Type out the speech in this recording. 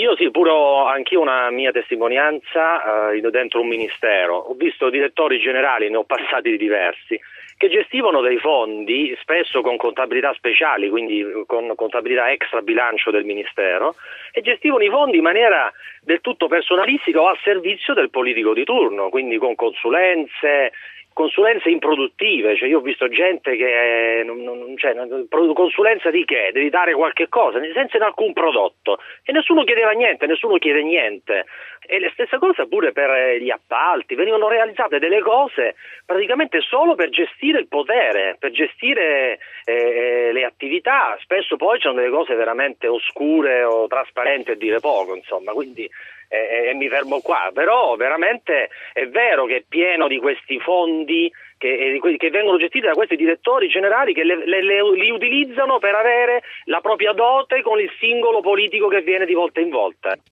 Io sì, pure ho anch'io una mia testimonianza dentro un ministero. Ho visto direttori generali, ne ho passati di diversi, che gestivano dei fondi, spesso con contabilità speciali, quindi con contabilità extra bilancio del ministero, e gestivano i fondi in maniera del tutto personalistica o al servizio del politico di turno, quindi con consulenze improduttive. Cioè io ho visto gente che consulenza di che? Devi dare qualche cosa senza alcun prodotto, e nessuno chiedeva niente, nessuno chiede niente. E la stessa cosa pure per gli appalti, venivano realizzate delle cose praticamente solo per gestire il potere, per gestire le attività. Spesso poi c'erano delle cose veramente oscure o trasparenti, a dire poco, insomma. Quindi e mi fermo qua, però veramente è vero che è pieno di questi fondi che vengono gestiti da questi direttori generali che li utilizzano per avere la propria dote con il singolo politico che viene di volta in volta.